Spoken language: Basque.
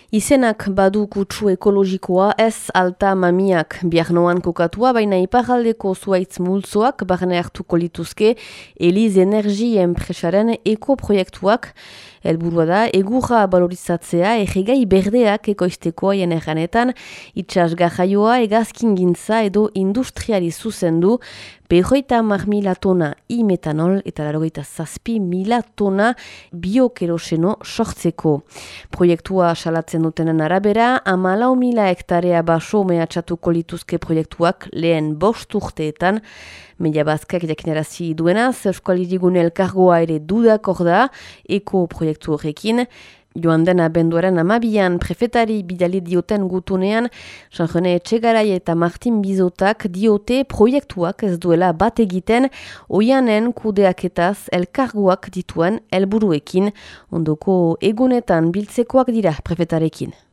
Izenak badu kutsu ekologikoa ez alta mamiak biarnoan kokatua, baina iparaldeko zuaitz multzoak barne hartuko lituzke Eliz Energi enpresaren ekoproiektuak. Helburua da, egurra balorizatzea erregai berdeak ekoizteko haien erranetan, itsas garraioa, hegazkin gintza edo industriali zuzendu, 50.000 tona i-metanol eta 87.000 tona biokeroseno sortzeko. Proiektua salatzen dutenen arabera, 14.000 hektarea baso mehatxatuko lituzke proiektuak lehen 5 urteetan. Media Bazkak jakinarazi duenaz, Euskal Hirigune elkargoa ere dudakor da eko proiektu horrekin. Joan den abenduaren 12an prefetari bidali dioten gutunean, Jean-René Etxegarai eta Martin Bizotak diote proiektuak ez duela bat egiten, oianen kudeaketaz elkargoak dituen helburuekin, ondoko egunetan biltzekoak dira prefetarekin.